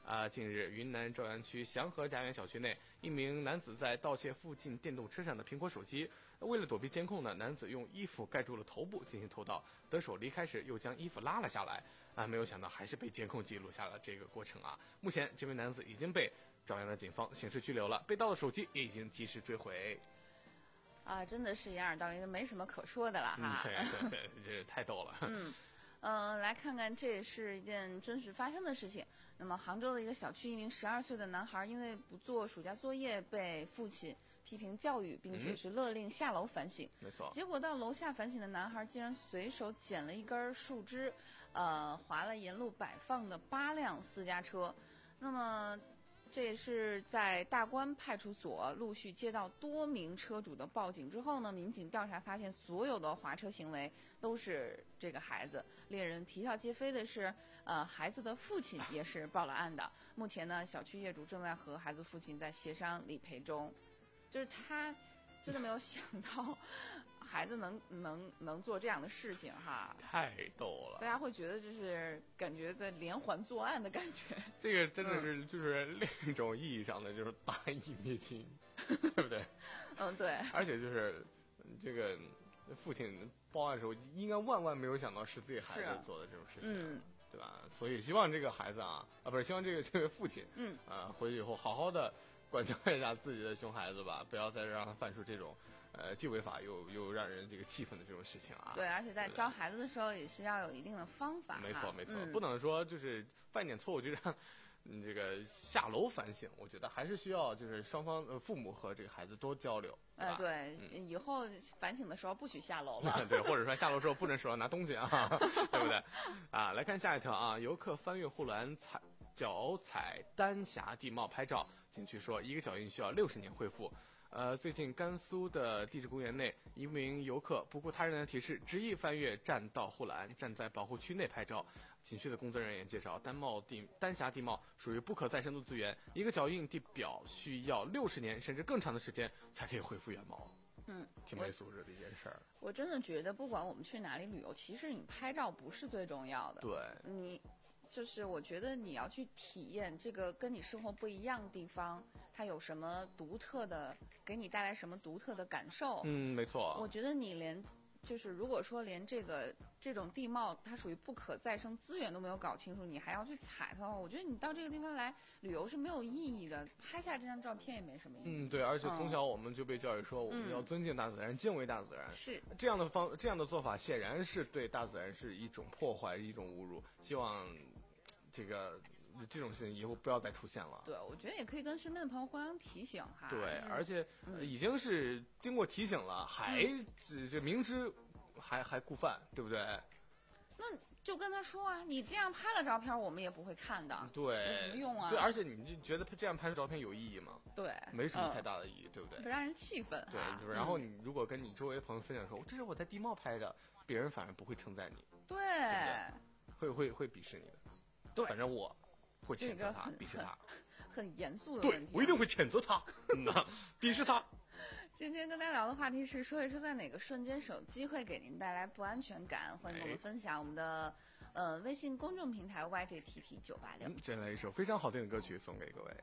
S4: 啊，近日云南昭阳区祥和家园小区内，一名男子在盗窃附近电动车上的苹果手机。为了躲避监控呢，男子用衣服盖住了头部进行偷盗，得手离开时又将衣服拉了下来。啊，没有想到还是被监控记录下了这个过程啊。目前这名男子已经被昭阳的警方刑事拘留了，被盗的手机也已经及时追回。
S3: 啊，真的是掩耳盗铃，没什么可说的了哈。
S4: 嗯、对对对，这是太逗了。
S3: 嗯。呃，来看看，这也是一件真实发生的事情。那么，杭州的一个小区，一名十二岁的男孩因为不做暑假作业被父亲批评教育，并且是勒令下楼反省。
S4: 没错。
S3: 结果到楼下反省的男孩竟然随手捡了一根树枝，呃，划了沿路摆放的八辆私家车。那么，这也是在大关派出所陆续接到多名车主的报警之后呢，民警调查发现，所有的划车行为都是这个孩子。令人啼笑皆非的是，呃，孩子的父亲也是报了案的。目前呢，小区业主正在和孩子父亲在协商理赔中。就是他真的没有想到孩子能能能做这样的事情哈，
S4: 太逗了。
S3: 大家会觉得就是感觉在连环作案的感觉。
S4: 这个真的是就是另一种意义上的就是大义灭亲，对不对？
S3: 嗯，对。
S4: 而且就是这个父亲报案的时候，应该万万没有想到是自己孩子做的这种事情，
S3: 嗯，
S4: 对吧？所以希望这个孩子啊啊，不是希望这个这位父亲，
S3: 嗯
S4: 啊，回去以后好好的管教一下自己的熊孩子吧，不要再让他犯出这种呃既违法又又让人这个气愤的这种事情啊。
S3: 对，而且在教孩子的时候也是要有一定的方法。
S4: 没错没错、
S3: 嗯，
S4: 不能说就是犯点错误就让嗯这个下楼反省，我觉得还是需要就是双方呃父母和这个孩子多交流。
S3: 哎、呃，对、嗯，以后反省的时候不许下楼了。
S4: 对，或者说下楼时候不能手上拿东西啊，对不对？啊，来看下一条啊，游客翻越护栏踩脚踩丹霞地貌拍照，景区说一个脚印需要六十年恢复。呃，最近甘肃的地质公园内，一名游客不顾他人的提示，执意翻越栈道护栏，站在保护区内拍照。景区的工作人员介绍，丹茂地丹霞地貌属于不可再生的资源，一个脚印地表需要六十年甚至更长的时间才可以恢复原貌。
S3: 嗯，
S4: 挺没素质的一件事儿。
S3: 我真的觉得，不管我们去哪里旅游，其实你拍照不是最重要的。
S4: 对，
S3: 你就是我觉得你要去体验这个跟你生活不一样的地方，它有什么独特的，给你带来什么独特的感受。
S4: 嗯，没错。
S3: 我觉得你连就是如果说连这个这种地貌它属于不可再生资源都没有搞清楚，你还要去踩它的话，我觉得你到这个地方来旅游是没有意义的，拍下这张照片也没什么意义。
S4: 嗯，对，而且从小我们就被教育说，我们要尊敬大自然，嗯、敬畏大自然。
S3: 是
S4: 这样的方这样的做法，显然是对大自然是一种破坏，一种侮辱。希望这个这种事情以后不要再出现了。
S3: 对，我觉得也可以跟身边的朋友互相提醒哈。
S4: 对，
S3: 嗯、
S4: 而且、呃、已经是经过提醒了，还只是明知还还故犯，对不对？
S3: 那就跟他说啊，你这样拍了照片，我们也不会看的。
S4: 对，
S3: 有什么用啊？
S4: 对，而且你就觉得这样拍照片有意义吗？
S3: 对，
S4: 没什么太大的意义，嗯、对不对？
S3: 不让人气愤。
S4: 对，就是然后你如果跟你周围的朋友分享说，这是我在地貌拍的，别人反而不会称赞你。
S3: 对，
S4: 对会会会鄙视你的。对，反正我会谴责他，鄙视他。
S3: 很严肃的问题、啊。
S4: 对，我一定会谴责他，嗯呐，鄙视他。
S3: 今天跟大家聊的话题是说一说在哪个瞬间手机会给您带来不安全感，欢迎跟我们分享我们的呃微信公众平台 Y J T P 九八六。
S4: 接下来一首非常好听的歌曲送给各位。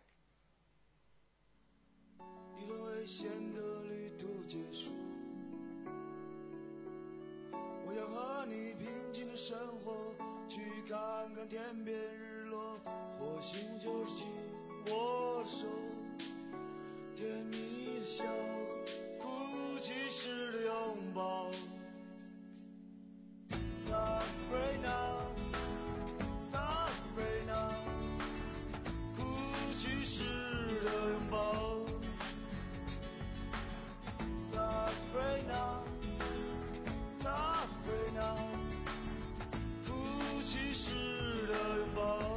S5: 一段危险的旅途结束，我要和你平静的生活，去看看天边日落，或许就是紧握手，甜蜜的笑，哭泣时的拥抱。Sabrina, Sabrina， 哭泣时的拥抱。Sabrina, Sabrina， 哭泣时的拥抱。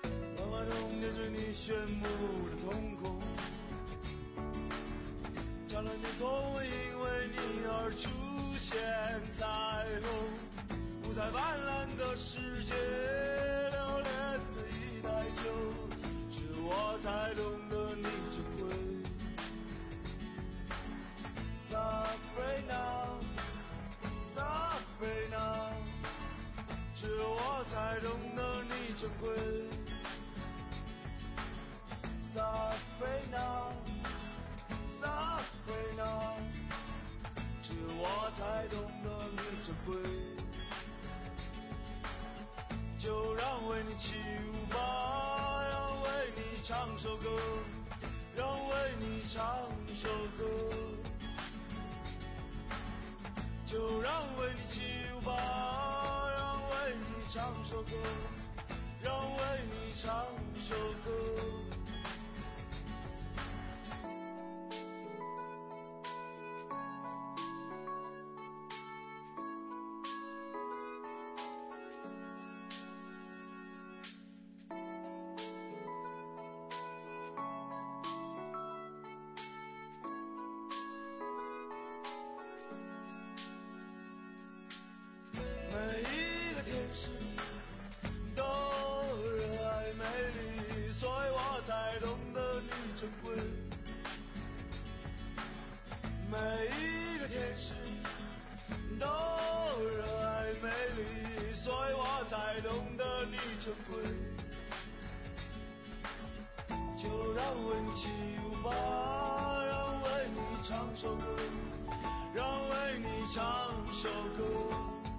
S5: 面对你炫目的瞳孔，照看了天空会因为你而出现彩虹，五彩斑斓的世界，留恋的一袋酒，只有我才懂得你珍贵。Sabrina, Sabrina， 只有我才懂得你珍贵。Sabrina, Sabrina， 只有我才懂得你珍贵。就让为你起舞吧，让为你唱首歌，让为你唱首歌。就让为你起舞吧，让为你唱首歌，让为你唱首歌。每一个天使都热爱美丽，所以我才懂得你珍贵。每一个天使都热爱美丽，所以我才懂得你珍贵。就让为你起舞吧，让为你唱首歌，让为你唱首歌。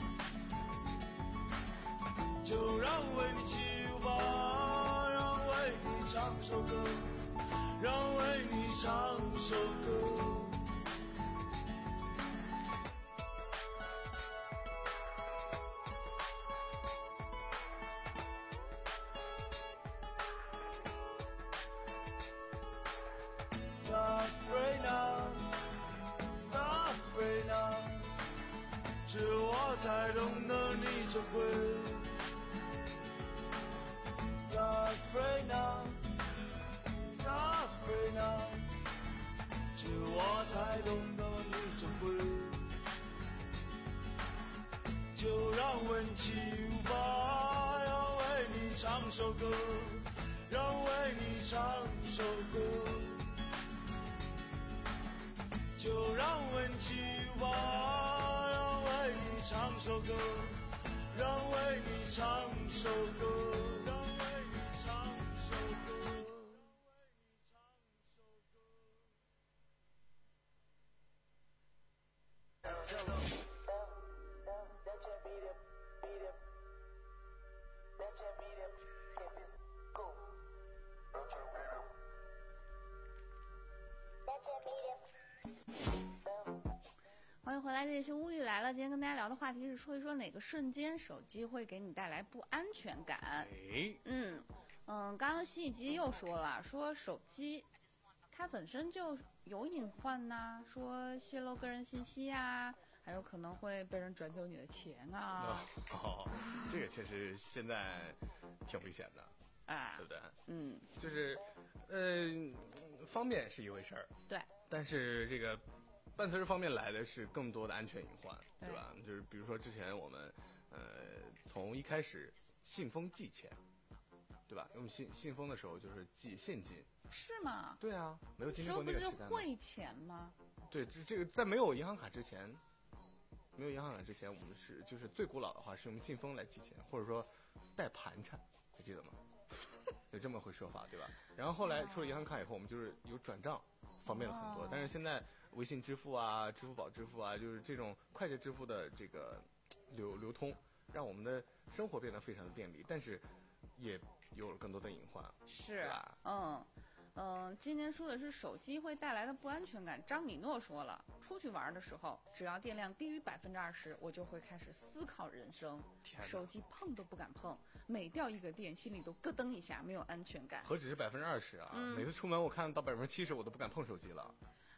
S5: 就让为你起舞吧，让为你唱首歌，让为你唱首歌。Sabrina, Sabrina， 只有我才懂得你珍贵。Sabrina, Sabrina， 只有我才懂得你珍贵。就让为你起舞吧，让为你唱首歌，让为你唱首歌。就让为你起舞吧，让为你唱首歌，让为你唱首歌。
S3: 欢迎回来，这里是乌语来了。今天跟大家聊的话题是说一说哪个瞬间手机会给你带来不安全感。
S4: 哎，
S3: 嗯嗯，刚刚洗衣机又说了，说手机它本身就有隐患呐、啊，说泄露个人信息呀、啊，还有可能会被人转走你的钱啊。
S4: 哦，这个确实现在挺危险的
S3: 啊，
S4: 对不对？
S3: 嗯，
S4: 就是，呃，方便是一回事儿，
S3: 对，
S4: 但是这个伴随着方面来的是更多的安全隐患，
S3: 对,
S4: 对吧？就是比如说之前我们，呃，从一开始信封寄钱，对吧？用信信封的时候就是寄现金，
S3: 是吗？
S4: 对啊，没有经历过那个时代吗？
S3: 说不是汇钱吗？
S4: 对，这这个在没有银行卡之前，没有银行卡之前，我们是就是最古老的话是用信封来寄钱，或者说带盘缠，还记得吗？有这么回说法，对吧？然后后来出了银行卡以后，我们就是有转账，方便了很多。但是现在微信支付啊、支付宝支付啊，就是这种快捷支付的这个流流通，让我们的生活变得非常的便利，但是也有了更多的隐患。
S3: 是啊，嗯。嗯，今年说的是手机会带来的不安全感。张米诺说了，出去玩的时候，只要电量低于百分之二十，我就会开始思考人生。手机碰都不敢碰，每掉一个电，心里都咯噔一下，没有安全感。
S4: 何止是百分之二十啊、嗯！每次出门我看到百分之七十，我都不敢碰手机了。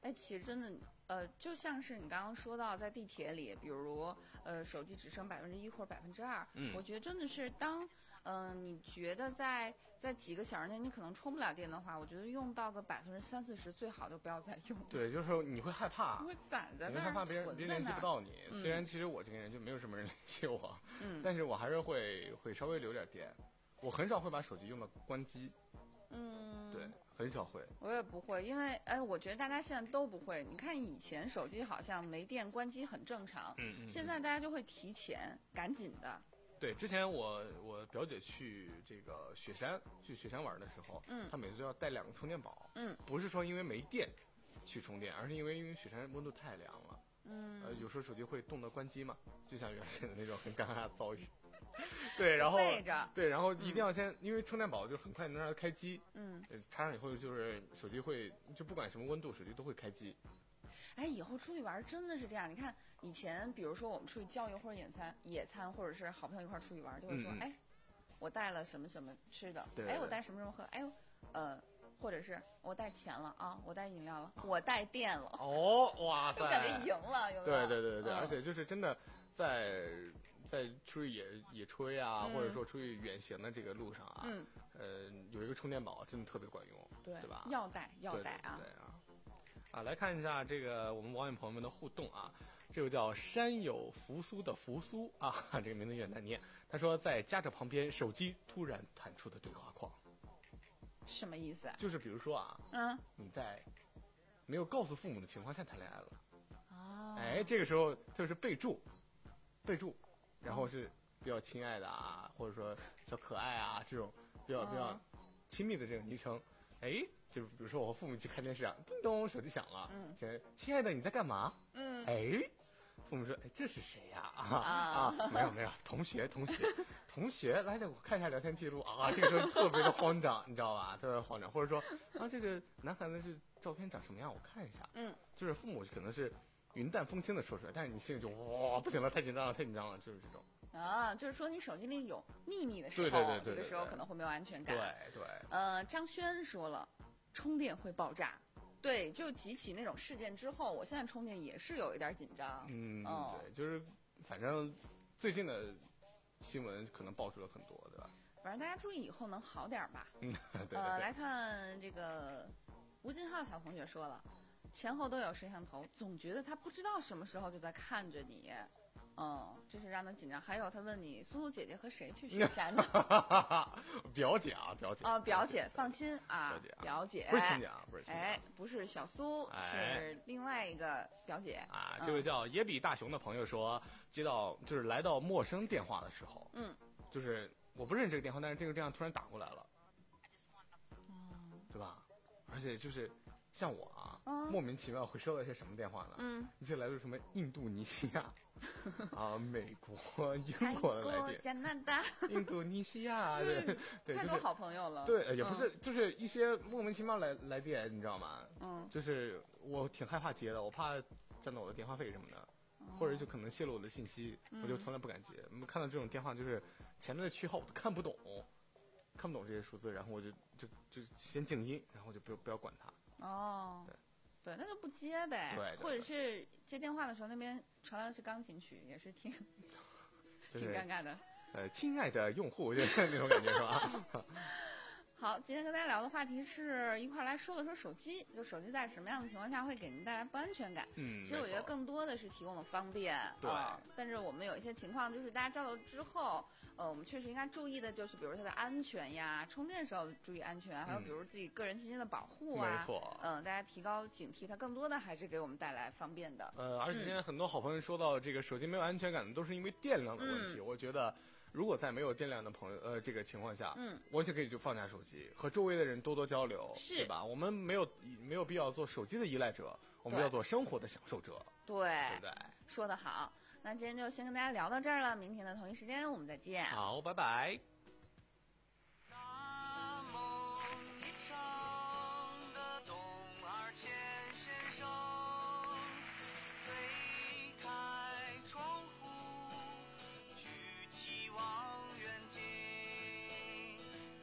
S3: 哎，其实真的，呃，就像是你刚刚说到在地铁里，比如呃手机只剩百分之一或者百分之二，
S4: 嗯，
S3: 我觉得真的是当嗯、呃、你觉得在在几个小时内你可能充不了电的话，我觉得用到个百分之三四十最好就不要再用。
S4: 对，就是说你会害怕，
S3: 会攒在那儿，
S4: 你会害怕别人别人联系不到你。
S3: 嗯、
S4: 虽然其实我这个人就没有什么人联系我，
S3: 嗯，
S4: 但是我还是会会稍微留点电。我很少会把手机用到关机。
S3: 嗯，
S4: 对，很少会。
S3: 我也不会，因为哎，我觉得大家现在都不会。你看以前手机好像没电关机很正常，
S4: 嗯嗯，
S3: 现在大家就会提前赶紧的。
S4: 对，之前我我表姐去这个雪山去雪山玩的时候，
S3: 嗯，
S4: 她每次都要带两个充电宝，
S3: 嗯，
S4: 不是说因为没电去充电，而是因为因为雪山温度太凉了，
S3: 嗯，
S4: 呃，有时候手机会冻得关机嘛，就像原先的那种很尴尬的遭遇。对，然后对，然后一定要先，嗯、因为充电宝就很快能让它开机，
S3: 嗯，
S4: 插上以后就是手机会就不管什么温度，手机都会开机。
S3: 哎，以后出去玩真的是这样。你看以前，比如说我们出去郊游或者野餐、野餐，或者是好朋友一块出去玩，就会说，
S4: 嗯、
S3: 哎，我带了什么什么吃的，
S4: 对对对，
S3: 哎，我带什么什么喝，哎呦，呃，或者是我带钱了啊，我带饮料了，我带电了。
S4: 哦，哇塞，
S3: 就感觉赢了，有没有？
S4: 对对对对，
S3: 嗯、
S4: 而且就是真的在在出去野野炊啊，
S3: 嗯、
S4: 或者说出去远行的这个路上啊，
S3: 嗯，
S4: 呃，有一个充电宝真的特别管用，
S3: 对
S4: 对吧？
S3: 要带要带啊。
S4: 对, 对, 对啊。啊，来看一下这个我们网友朋友们的互动啊，这个叫山有扶苏的扶苏啊，这个名字有点难念。他说在家长旁边，手机突然弹出的对话框，
S3: 什么意思啊？
S4: 就是比如说啊，
S3: 嗯，
S4: 你在没有告诉父母的情况下谈恋爱了，
S3: 哦，
S4: 哎，这个时候就是备注，备注，然后是比较亲爱的啊，或者说小可爱啊这种比较比较亲密的这个昵称，哎。就是比如说我父母去看电视啊，叮咚，手机响了，
S3: 嗯，
S4: 亲爱的你在干嘛？
S3: 嗯，
S4: 哎，父母说，哎，这是谁呀？啊啊，没有没有，同学同学同学，来，我看一下聊天记录啊。这个时候特别的慌张，你知道吧？特别慌张，或者说啊，这个男孩子是照片长什么样？我看一下。
S3: 嗯，
S4: 就是父母可能是云淡风轻的说出来，但是你心里就哇，不行了，太紧张了，太紧张了，就是这种。
S3: 啊，就是说你手机里有秘密的时候，
S4: 对对对对，
S3: 这个时候可能会没有安全感。
S4: 对对。
S3: 呃，张轩说了。充电会爆炸，对，就几起那种事件之后，我现在充电也是有一点紧张。
S4: 嗯，
S3: 哦、
S4: 对，就是反正最近的新闻可能爆出了很多，对吧？
S3: 反正大家注意以后能好点吧。
S4: 嗯，对, 对。
S3: 呃，来看这个吴金浩小同学说了，前后都有摄像头，总觉得他不知道什么时候就在看着你。嗯，这是让他紧张。还有，他问你苏苏姐姐和谁去雪山的？
S4: 表姐啊，表姐
S3: 啊、呃，表姐，放心啊，
S4: 表姐、啊，
S3: 表姐
S4: 不是亲家啊，不是亲家，
S3: 哎，不是小苏，
S4: 哎、
S3: 是另外一个表姐
S4: 啊。这位叫野比大雄的朋友说，接到就是来到陌生电话的时候，
S3: 嗯，
S4: 就是我不认识这个电话，但是这个电话突然打过来了，
S3: 嗯，
S4: 对吧？而且就是。像我啊、
S3: 嗯，
S4: 莫名其妙会收到一些什么电话呢？
S3: 嗯，
S4: 一些来自什么印度尼西亚啊、美国、英国的来电，
S3: 加拿大、
S4: 印度尼西亚，对对，
S3: 太多好朋友了。
S4: 对，也不是，就是一些莫名其妙来来电，你知道吗？
S3: 嗯，
S4: 就是我挺害怕接的，我怕占到我的电话费什么的，
S3: 哦、
S4: 或者就可能泄露我的信息，
S3: 嗯、
S4: 我就从来不敢接。我们看到这种电话，就是前面的区号我都看不懂，看不懂这些数字，然后我就就就先静音，然后就不不要管它。
S3: 哦。
S4: 对。
S3: 对，那就不接呗。
S4: 对，
S3: 或者是接电话的时候，那边传来的是钢琴曲，也是挺、
S4: 就是、
S3: 挺尴尬的。
S4: 呃，亲爱的用户，就是那种感觉是吧？
S3: 好，今天跟大家聊的话题是一块来说了说手机，就手机在什么样的情况下会给您带来不安全感？
S4: 嗯，
S3: 其实我觉得更多的是提供了方便。
S4: 对、
S3: 呃。但是我们有一些情况，就是大家交流之后，呃，我们确实应该注意的，就是比如它的安全呀，充电时候注意安全，还有比如自己个人信息的保护啊。
S4: 没错。
S3: 嗯，大家提高警惕，它更多的还是给我们带来方便的。
S4: 呃，而且现在很多好朋友说到这个手机没有安全感，都是因为电量的问题。
S3: 嗯、
S4: 我觉得。如果在没有电量的朋友呃这个情况下，
S3: 嗯，
S4: 完全可以就放下手机，和周围的人多多交流，
S3: 是，
S4: 对吧？我们没有没有必要做手机的依赖者，我们要做生活的享受者，
S3: 对，
S4: 对不对？
S3: 说得好，那今天就先跟大家聊到这儿了，明天的同一时间我们再见。
S4: 好，拜拜。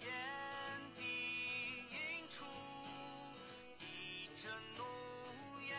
S9: 一阵浓烟。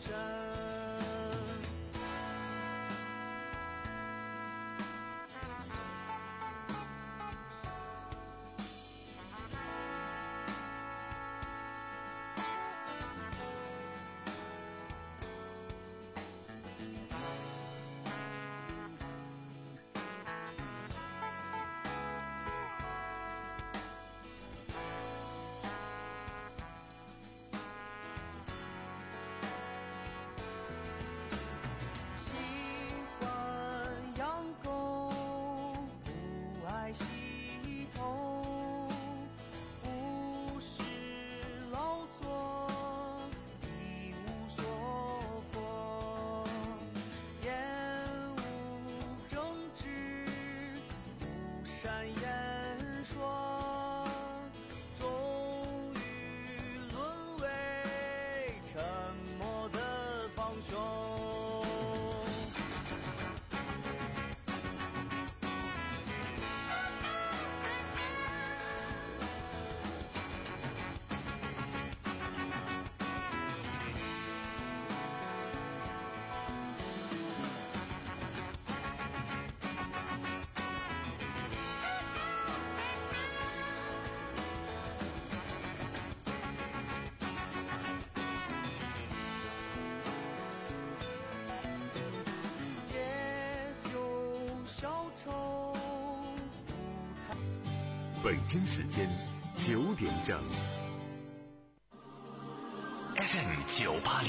S5: 山。
S1: 北京时间九点整 ，F M 九八六。